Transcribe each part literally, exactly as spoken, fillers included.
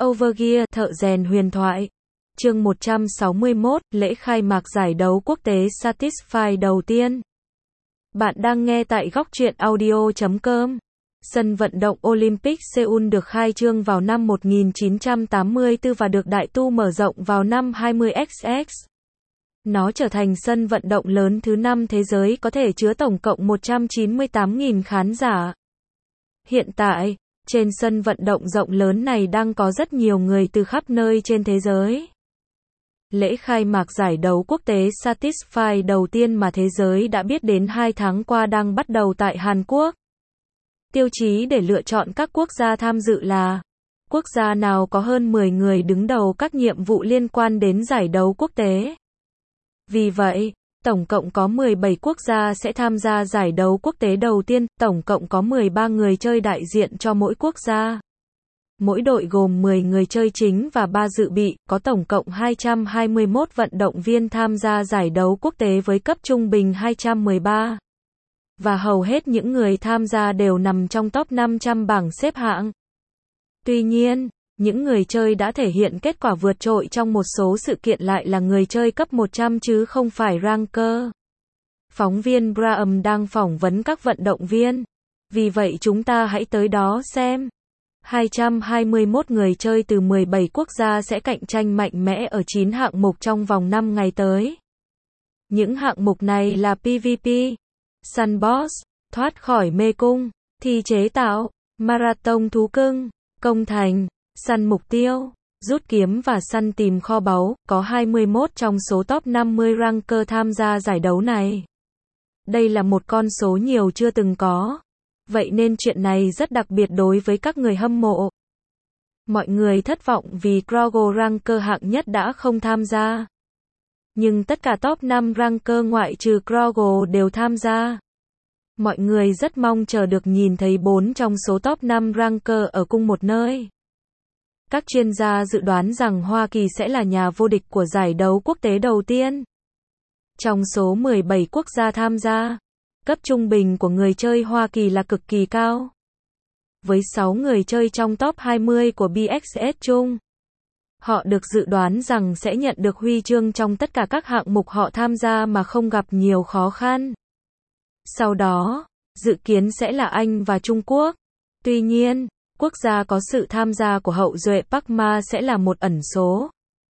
Overgear, thợ rèn huyền thoại. Chương một trăm sáu mươi mốt, lễ khai mạc giải đấu quốc tế Satisfy đầu tiên. Bạn đang nghe tại góc truyện audio chấm com. Sân vận động Olympic Seoul được khai trương vào năm một nghìn chín trăm tám mươi tư và được đại tu mở rộng vào năm hai mươi x x. Nó trở thành sân vận động lớn thứ năm thế giới có thể chứa tổng cộng một trăm chín mươi tám nghìn khán giả. Hiện tại, trên sân vận động rộng lớn này đang có rất nhiều người từ khắp nơi trên thế giới. Lễ khai mạc giải đấu quốc tế Satisfy đầu tiên mà thế giới đã biết đến hai tháng qua đang bắt đầu tại Hàn Quốc. Tiêu chí để lựa chọn các quốc gia tham dự là quốc gia nào có hơn mười người đứng đầu các nhiệm vụ liên quan đến giải đấu quốc tế. Vì vậy, tổng cộng có mười bảy quốc gia sẽ tham gia giải đấu quốc tế đầu tiên, tổng cộng có mười ba người chơi đại diện cho mỗi quốc gia. Mỗi đội gồm mười người chơi chính và ba dự bị, có tổng cộng hai trăm hai mươi mốt vận động viên tham gia giải đấu quốc tế với cấp trung bình hai trăm mười ba. Và hầu hết những người tham gia đều nằm trong top năm trăm bảng xếp hạng. Tuy nhiên, những người chơi đã thể hiện kết quả vượt trội trong một số sự kiện lại là người chơi cấp một trăm chứ không phải ranker. Phóng viên Graham đang phỏng vấn các vận động viên. Vì vậy chúng ta hãy tới đó xem. hai trăm hai mươi mốt người chơi từ mười bảy quốc gia sẽ cạnh tranh mạnh mẽ ở chín hạng mục trong vòng năm ngày tới. Những hạng mục này là pê vê pê, Sandbox, thoát khỏi mê cung, thi chế tạo, marathon thú cưng, công thành, săn mục tiêu, rút kiếm và săn tìm kho báu, có hai mươi mốt trong số top năm mươi ranker tham gia giải đấu này. Đây là một con số nhiều chưa từng có. Vậy nên chuyện này rất đặc biệt đối với các người hâm mộ. Mọi người thất vọng vì Krogo ranker hạng nhất đã không tham gia. Nhưng tất cả top năm ranker ngoại trừ Krogo đều tham gia. Mọi người rất mong chờ được nhìn thấy bốn trong số top năm ranker ở cùng một nơi. Các chuyên gia dự đoán rằng Hoa Kỳ sẽ là nhà vô địch của giải đấu quốc tế đầu tiên. Trong số mười bảy quốc gia tham gia, cấp trung bình của người chơi Hoa Kỳ là cực kỳ cao. Với sáu người chơi trong top hai mươi của bê ích ét chung, họ được dự đoán rằng sẽ nhận được huy chương trong tất cả các hạng mục họ tham gia mà không gặp nhiều khó khăn. Sau đó, dự kiến sẽ là Anh và Trung Quốc. Tuy nhiên, quốc gia có sự tham gia của hậu duệ Park Ma sẽ là một ẩn số.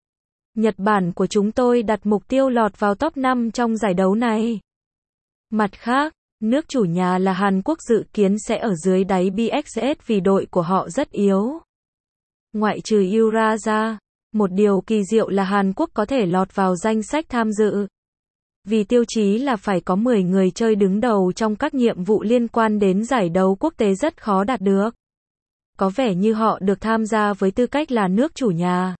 Nhật Bản của chúng tôi đặt mục tiêu lọt vào top năm trong giải đấu này. Mặt khác, nước chủ nhà là Hàn Quốc dự kiến sẽ ở dưới đáy bê ích ét vì đội của họ rất yếu. Ngoại trừ Ura ra, một điều kỳ diệu là Hàn Quốc có thể lọt vào danh sách tham dự. Vì tiêu chí là phải có mười người chơi đứng đầu trong các nhiệm vụ liên quan đến giải đấu quốc tế rất khó đạt được. Có vẻ như họ được tham gia với tư cách là nước chủ nhà.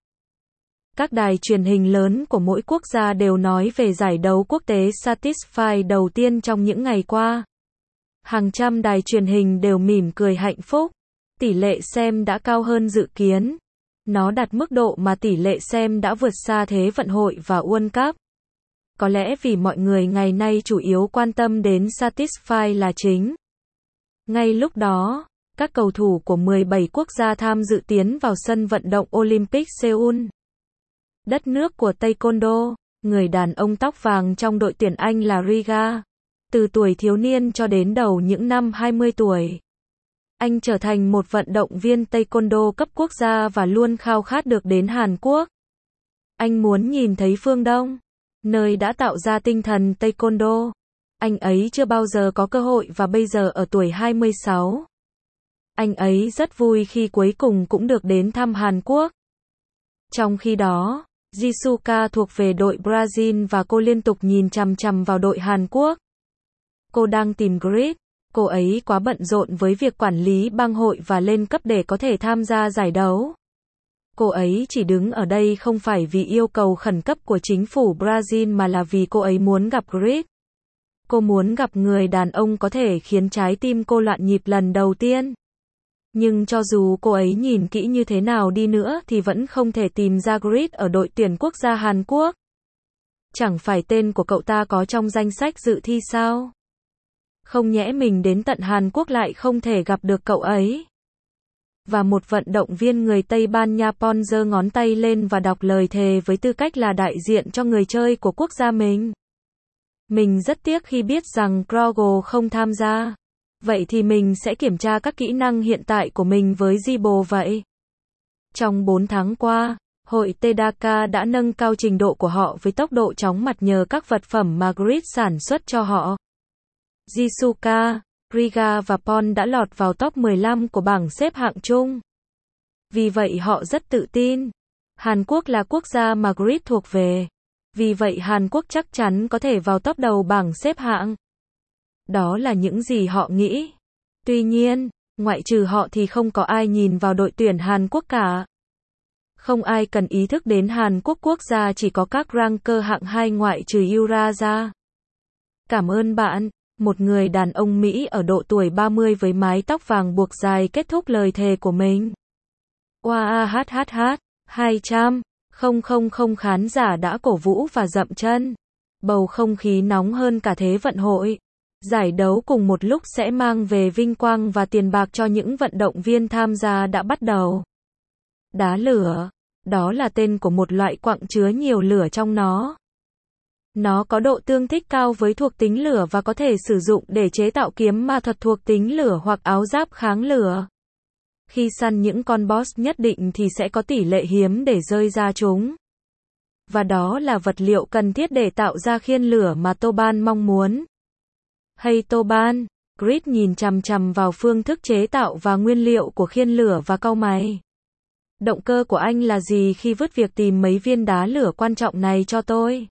Các đài truyền hình lớn của mỗi quốc gia đều nói về giải đấu quốc tế Satisfy đầu tiên trong những ngày qua. Hàng trăm đài truyền hình đều mỉm cười hạnh phúc. Tỷ lệ xem đã cao hơn dự kiến. Nó đạt mức độ mà tỷ lệ xem đã vượt xa Thế vận hội và World Cup. Có lẽ vì mọi người ngày nay chủ yếu quan tâm đến Satisfy là chính. Ngay lúc đó, các cầu thủ của mười bảy quốc gia tham dự tiến vào sân vận động Olympic Seoul. Đất nước của Taekwondo, người đàn ông tóc vàng trong đội tuyển Anh là Riga. Từ tuổi thiếu niên cho đến đầu những năm hai mươi tuổi. Anh trở thành một vận động viên Taekwondo cấp quốc gia và luôn khao khát được đến Hàn Quốc. Anh muốn nhìn thấy phương Đông, nơi đã tạo ra tinh thần Taekwondo. Anh ấy chưa bao giờ có cơ hội và bây giờ ở tuổi hai mươi sáu. Anh ấy rất vui khi cuối cùng cũng được đến thăm Hàn Quốc. Trong khi đó, Jisuka thuộc về đội Brazil và cô liên tục nhìn chằm chằm vào đội Hàn Quốc. Cô đang tìm grid, cô ấy quá bận rộn với việc quản lý bang hội và lên cấp để có thể tham gia giải đấu. Cô ấy chỉ đứng ở đây không phải vì yêu cầu khẩn cấp của chính phủ Brazil mà là vì cô ấy muốn gặp grid. Cô muốn gặp người đàn ông có thể khiến trái tim cô loạn nhịp lần đầu tiên. Nhưng cho dù cô ấy nhìn kỹ như thế nào đi nữa thì vẫn không thể tìm ra grid ở đội tuyển quốc gia Hàn Quốc. Chẳng phải tên của cậu ta có trong danh sách dự thi sao? Không nhẽ mình đến tận Hàn Quốc lại không thể gặp được cậu ấy. Và một vận động viên người Tây Ban Nha Pon giơ ngón tay lên và đọc lời thề với tư cách là đại diện cho người chơi của quốc gia mình. Mình rất tiếc khi biết rằng Krogo không tham gia. Vậy thì mình sẽ kiểm tra các kỹ năng hiện tại của mình với Zibo vậy. Trong bốn tháng qua, hội Tedaka đã nâng cao trình độ của họ với tốc độ chóng mặt nhờ các vật phẩm mà Grid sản xuất cho họ. Jisuka, Riga và Pon đã lọt vào top mười lăm của bảng xếp hạng chung. Vì vậy họ rất tự tin. Hàn Quốc là quốc gia mà Grid thuộc về. Vì vậy Hàn Quốc chắc chắn có thể vào top đầu bảng xếp hạng. Đó là những gì họ nghĩ. Tuy nhiên, ngoại trừ họ thì không có ai nhìn vào đội tuyển Hàn Quốc cả. Không ai cần ý thức đến Hàn Quốc, quốc gia chỉ có các ranker hạng hai ngoại trừ Yura ra. Cảm ơn bạn, một người đàn ông Mỹ ở độ tuổi ba mươi với mái tóc vàng buộc dài kết thúc lời thề của mình. Oahhh, hai trăm nghìn khán giả đã cổ vũ và dậm chân. Bầu không khí nóng hơn cả Thế vận hội. Giải đấu cùng một lúc sẽ mang về vinh quang và tiền bạc cho những vận động viên tham gia đã bắt đầu. Đá lửa. Đó là tên của một loại quặng chứa nhiều lửa trong nó. Nó có độ tương thích cao với thuộc tính lửa và có thể sử dụng để chế tạo kiếm ma thuật thuộc tính lửa hoặc áo giáp kháng lửa. Khi săn những con boss nhất định thì sẽ có tỷ lệ hiếm để rơi ra chúng. Và đó là vật liệu cần thiết để tạo ra khiên lửa mà Toban mong muốn. Hey Toban, Grid nhìn chằm chằm vào phương thức chế tạo và nguyên liệu của khiên lửa và cau mày. Động cơ của anh là gì khi vứt việc tìm mấy viên đá lửa quan trọng này cho tôi?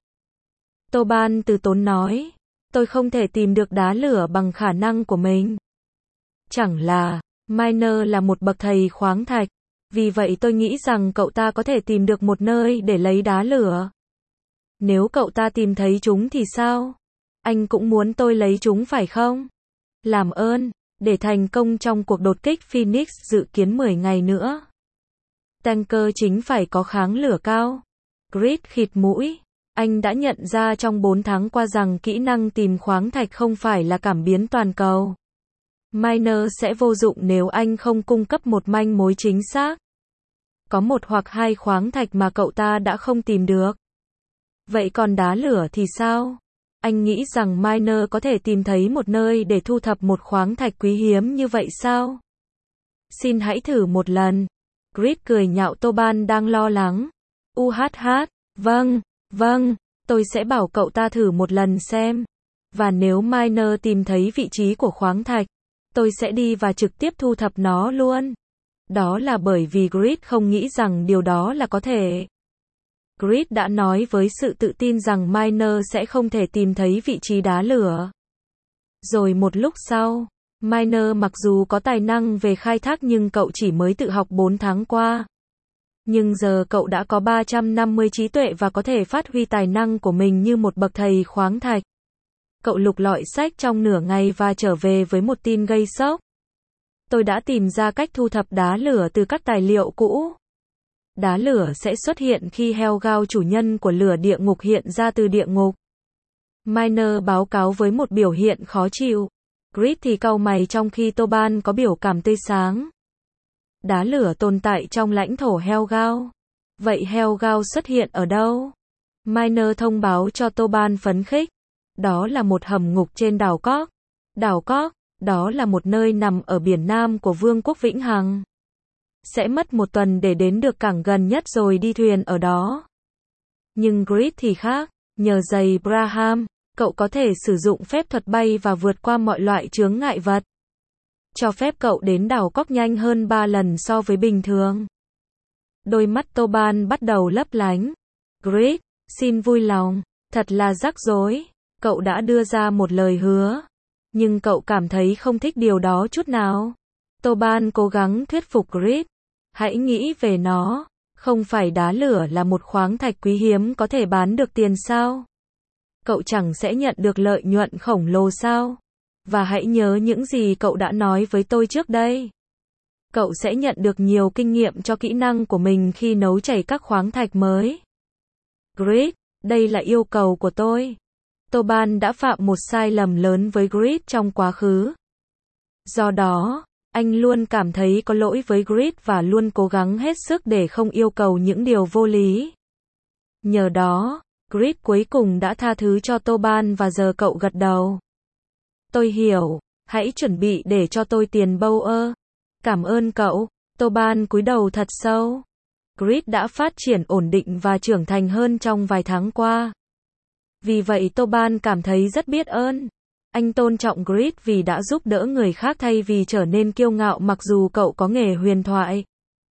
Toban từ tốn nói, tôi không thể tìm được đá lửa bằng khả năng của mình. Chẳng là, Miner là một bậc thầy khoáng thạch, vì vậy tôi nghĩ rằng cậu ta có thể tìm được một nơi để lấy đá lửa. Nếu cậu ta tìm thấy chúng thì sao? Anh cũng muốn tôi lấy chúng phải không? Làm ơn, để thành công trong cuộc đột kích Phoenix dự kiến mười ngày nữa. Tanker chính phải có kháng lửa cao. Grid khịt mũi. Anh đã nhận ra trong bốn tháng qua rằng kỹ năng tìm khoáng thạch không phải là cảm biến toàn cầu. Miner sẽ vô dụng nếu anh không cung cấp một manh mối chính xác. Có một hoặc hai khoáng thạch mà cậu ta đã không tìm được. Vậy còn đá lửa thì sao? Anh nghĩ rằng Miner có thể tìm thấy một nơi để thu thập một khoáng thạch quý hiếm như vậy sao? Xin hãy thử một lần. Grid cười nhạo Toban đang lo lắng. U hát hát, vâng, vâng, tôi sẽ bảo cậu ta thử một lần xem. Và nếu Miner tìm thấy vị trí của khoáng thạch, tôi sẽ đi và trực tiếp thu thập nó luôn. Đó là bởi vì Grid không nghĩ rằng điều đó là có thể. Grid đã nói với sự tự tin rằng Miner sẽ không thể tìm thấy vị trí đá lửa. Rồi một lúc sau, Miner mặc dù có tài năng về khai thác nhưng cậu chỉ mới tự học bốn tháng qua. Nhưng giờ cậu đã có ba trăm năm mươi trí tuệ và có thể phát huy tài năng của mình như một bậc thầy khoáng thạch. Cậu lục lọi sách trong nửa ngày và trở về với một tin gây sốc. Tôi đã tìm ra cách thu thập đá lửa từ các tài liệu cũ. Đá lửa sẽ xuất hiện khi Helgao, chủ nhân của lửa địa ngục, hiện ra từ địa ngục. Miner báo cáo với một biểu hiện khó chịu. Grid thì cau mày trong khi Toban có biểu cảm tươi sáng. Đá lửa tồn tại trong lãnh thổ Helgao. Vậy Helgao xuất hiện ở đâu? Miner thông báo cho Toban phấn khích. Đó là một hầm ngục trên đảo Cork. Đảo Cork, đó là một nơi nằm ở biển Nam của Vương quốc Vĩnh Hằng. Sẽ mất một tuần để đến được cảng gần nhất rồi đi thuyền ở đó. Nhưng Grid thì khác, nhờ giày Braham, cậu có thể sử dụng phép thuật bay và vượt qua mọi loại chướng ngại vật. Cho phép cậu đến đảo Cork nhanh hơn ba lần so với bình thường. Đôi mắt Toban bắt đầu lấp lánh. Grid, xin vui lòng, thật là rắc rối. Cậu đã đưa ra một lời hứa. Nhưng cậu cảm thấy không thích điều đó chút nào. Toban cố gắng thuyết phục Grid. Hãy nghĩ về nó. Không phải đá lửa là một khoáng thạch quý hiếm có thể bán được tiền sao? Cậu chẳng sẽ nhận được lợi nhuận khổng lồ sao? Và hãy nhớ những gì cậu đã nói với tôi trước đây. Cậu sẽ nhận được nhiều kinh nghiệm cho kỹ năng của mình khi nấu chảy các khoáng thạch mới. Grid, đây là yêu cầu của tôi. Toban đã phạm một sai lầm lớn với Grid trong quá khứ. Do đó, Anh luôn cảm thấy có lỗi với Grid và luôn cố gắng hết sức để không yêu cầu những điều vô lý. Nhờ đó, Grid cuối cùng đã tha thứ cho Toban và giờ cậu gật đầu. Tôi hiểu, hãy chuẩn bị để cho tôi tiền Bauer. Cảm ơn cậu. Toban cúi đầu thật sâu. Grid đã phát triển ổn định và trưởng thành hơn trong vài tháng qua. Vì vậy Toban cảm thấy rất biết ơn. Anh tôn trọng Grid vì đã giúp đỡ người khác thay vì trở nên kiêu ngạo mặc dù cậu có nghề huyền thoại.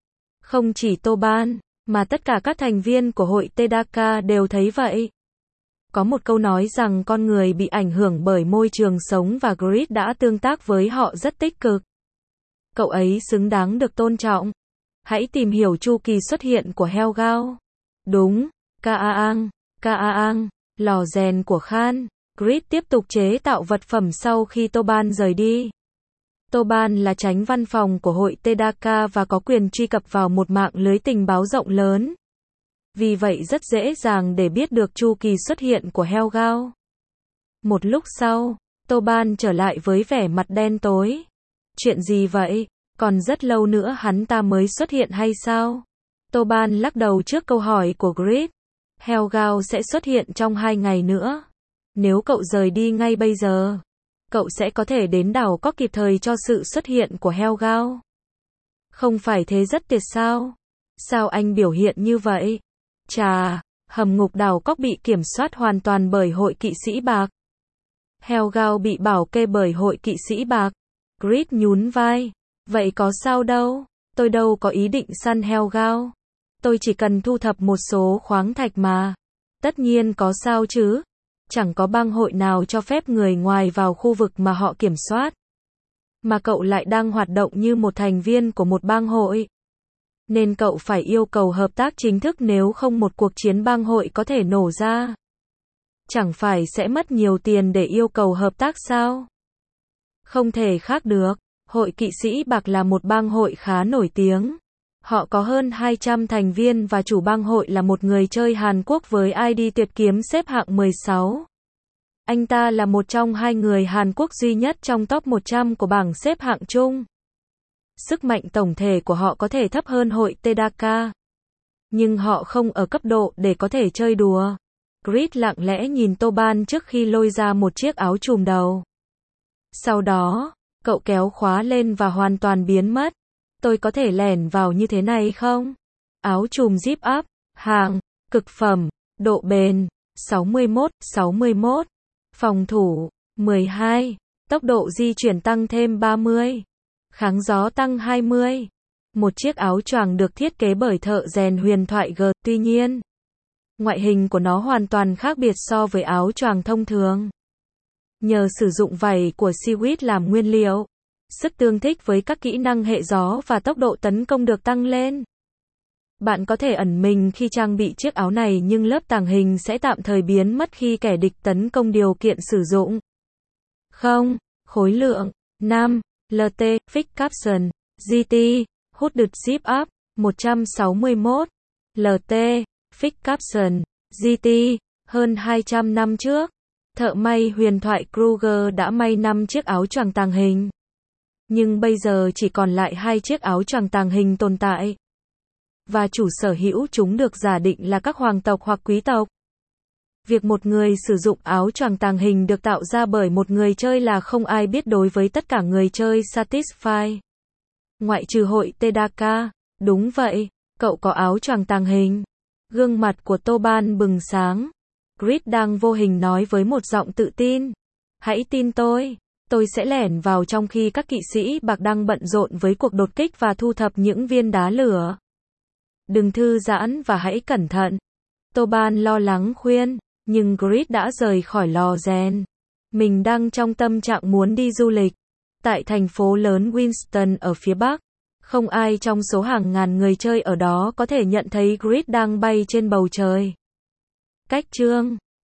Không chỉ Toban, mà tất cả các thành viên của hội Tedaka đều thấy vậy. Có một câu nói rằng con người bị ảnh hưởng bởi môi trường sống và Grid đã tương tác với họ rất tích cực. Cậu ấy xứng đáng được tôn trọng. Hãy tìm hiểu chu kỳ xuất hiện của Helgao. Đúng, Kaang, Kaang, lò rèn của Khan. Grid tiếp tục chế tạo vật phẩm sau khi Toban rời đi. Toban là chánh văn phòng của hội Tedaka và có quyền truy cập vào một mạng lưới tình báo rộng lớn. Vì vậy rất dễ dàng để biết được chu kỳ xuất hiện của Helgao. Một lúc sau, Toban trở lại với vẻ mặt đen tối. Chuyện gì vậy? Còn rất lâu nữa hắn ta mới xuất hiện hay sao? Toban lắc đầu trước câu hỏi của Grid. Helgao sẽ xuất hiện trong hai ngày nữa. Nếu cậu rời đi ngay bây giờ, cậu sẽ có thể đến đảo có kịp thời cho sự xuất hiện của Helgao. Không phải thế rất tuyệt sao? Sao anh biểu hiện như vậy? Chà, hầm ngục đảo cóc bị kiểm soát hoàn toàn bởi hội kỵ sĩ bạc. Helgao bị bảo kê bởi hội kỵ sĩ bạc. Grid nhún vai. Vậy có sao đâu, tôi đâu có ý định săn Helgao. Tôi chỉ cần thu thập một số khoáng thạch mà. Tất nhiên có sao chứ. Chẳng có bang hội nào cho phép người ngoài vào khu vực mà họ kiểm soát. Mà cậu lại đang hoạt động như một thành viên của một bang hội. Nên cậu phải yêu cầu hợp tác chính thức nếu không một cuộc chiến bang hội có thể nổ ra. Chẳng phải sẽ mất nhiều tiền để yêu cầu hợp tác sao? Không thể khác được. Hội kỵ sĩ bạc là một bang hội khá nổi tiếng. Họ có hơn hai trăm thành viên và chủ bang hội là một người chơi Hàn Quốc với i đê tuyệt kiếm xếp hạng mười sáu. Anh ta là một trong hai người Hàn Quốc duy nhất trong top một trăm của bảng xếp hạng chung. Sức mạnh tổng thể của họ có thể thấp hơn hội Tedaka. Nhưng họ không ở cấp độ để có thể chơi đùa. Grid lặng lẽ nhìn Toban trước khi lôi ra một chiếc áo trùm đầu. Sau đó, cậu kéo khóa lên và hoàn toàn biến mất. Tôi có thể lẻn vào như thế này không? Áo trùm zip up, hàng, cực phẩm, độ bền, sáu mươi mốt, sáu mươi mốt. Phòng thủ, mười hai. Tốc độ di chuyển tăng thêm ba mươi. Kháng gió tăng hai mươi. Một chiếc áo choàng được thiết kế bởi thợ rèn huyền thoại G. Tuy nhiên, ngoại hình của nó hoàn toàn khác biệt so với áo choàng thông thường. Nhờ sử dụng vảy của seaweed làm nguyên liệu, sức tương thích với các kỹ năng hệ gió và tốc độ tấn công được tăng lên. Bạn có thể ẩn mình khi trang bị chiếc áo này nhưng lớp tàng hình sẽ tạm thời biến mất khi kẻ địch tấn công điều kiện sử dụng. không. Khối lượng. năm. lờ tê, Fix Caption. giê tê. Hooded Zip Up. một trăm sáu mươi mốt. lờ tê. Fix Caption. giê tê. Hơn hai trăm năm trước, thợ may huyền thoại Kruger đã may năm chiếc áo choàng tàng hình. Nhưng bây giờ chỉ còn lại hai chiếc áo choàng tàng hình tồn tại. Và chủ sở hữu chúng được giả định là các hoàng tộc hoặc quý tộc. Việc một người sử dụng áo choàng tàng hình được tạo ra bởi một người chơi là không ai biết đối với tất cả người chơi Satisfy. Ngoại trừ hội Tedaka. Đúng vậy, cậu có áo choàng tàng hình. Gương mặt của Toban bừng sáng. Grid đang vô hình nói với một giọng tự tin. Hãy tin tôi, tôi sẽ lẻn vào trong khi các kỵ sĩ bạc đang bận rộn với cuộc đột kích và thu thập những viên đá lửa. Đừng thư giãn và hãy cẩn thận. Toban lo lắng khuyên, nhưng Grid đã rời khỏi lò rèn. Mình đang trong tâm trạng muốn đi du lịch. Tại thành phố lớn Winston ở phía Bắc, không ai trong số hàng ngàn người chơi ở đó có thể nhận thấy Grid đang bay trên bầu trời. Cách chương